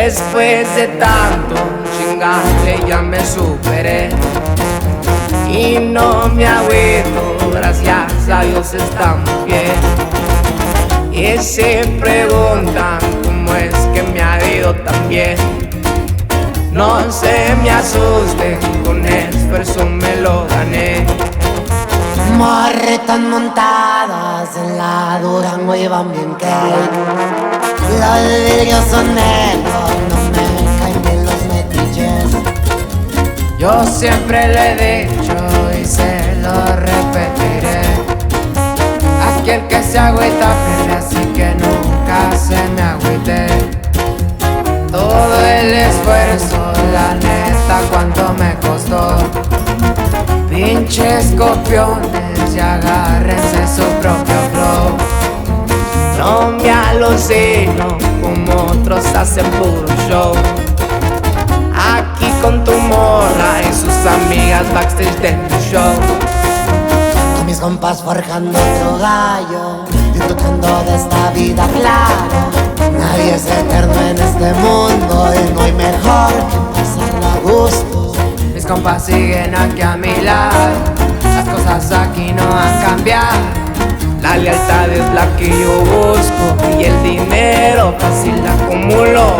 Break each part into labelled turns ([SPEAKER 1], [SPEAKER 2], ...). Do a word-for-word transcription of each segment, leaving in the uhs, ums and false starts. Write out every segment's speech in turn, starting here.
[SPEAKER 1] Después de tanto chingarle ya me superé y no me agüito, gracias a Dios estamos bien. Y se preguntan cómo es que me ha ido tan bien. No se me asusten, con esfuerzo me lo gané.
[SPEAKER 2] Morritas montadas en la Durango iban bien cake. Los vidrios son negros, no me caen bien los metiches.
[SPEAKER 1] Yo siempre lo he dicho y se lo repetiré. Aquel que se agüita pierde, así que nunca se me agüite. Todo el esfuerzo, la neta, cuánto me costó. Pinches copiones y agárrense su propio flow. No me alucino como otros hacen puro show. Aquí con tu morra y sus amigas backstage de tu show.
[SPEAKER 2] Con mis compas forjando otro gallo, disfrutando de esta vida, claro. Nadie es eterno en este mundo y no hay mejor que pasarla a gusto.
[SPEAKER 1] Mis compas siguen aquí a mi lado, las cosas aquí no han cambiado. La lealtad es la que yo busco y el dinero fácil la acumulo.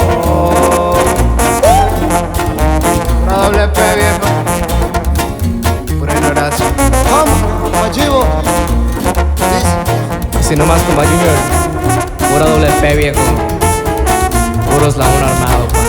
[SPEAKER 1] Pura doble P, viejo. Pura ignorancia.
[SPEAKER 2] ¿Cómo? Machivo.
[SPEAKER 1] Así nomás, compa Junior. Pura doble P, viejo. Puro eslabón armado, pa.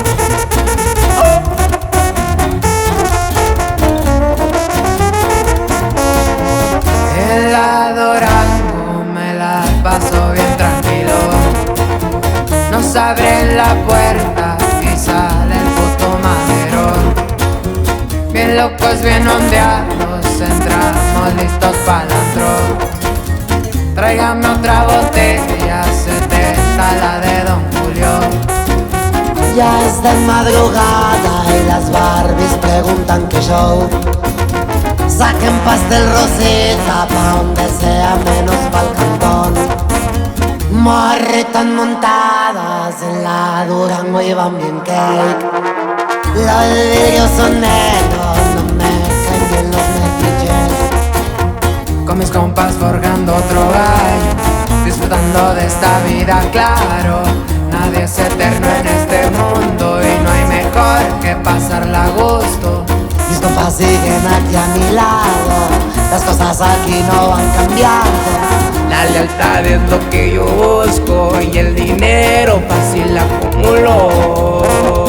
[SPEAKER 1] En la Durango me la paso bien tranquilo. Nos abren la puerta y sale el puto madero. Bien locos, bien ondeados, entramos listos para el antro. Tráigame otra botella, setenta, la de Don Julio.
[SPEAKER 2] Ya es de madrugada y las Barbies preguntan qué show. Saquen pastel rosita pa' donde sea menos pa'l cantón. Morritas montadas en la Durango iban bien cake. Los vidrios son negros, no me caen bien los metiches.
[SPEAKER 1] Con mis compas forjando otro gallo, disfrutando de esta vida, claro. Nadie es eterno en este mundo y no hay mejor que pasarla a gusto.
[SPEAKER 2] Mis compas siguen aquí a mi lado, las cosas aquí no van cambiando.
[SPEAKER 1] La lealtad es lo que yo busco y el dinero fácil la acumulo.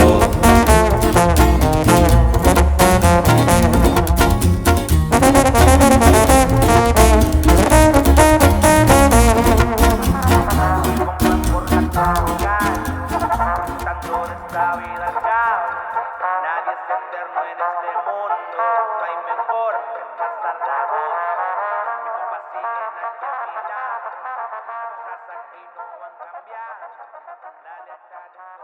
[SPEAKER 3] Nadie es eterno en este mundo, no hay mejor que pasar la voz. Mis compas siguen aquí a mi lado, las cosas aquí no van a cambiar. La lealtad es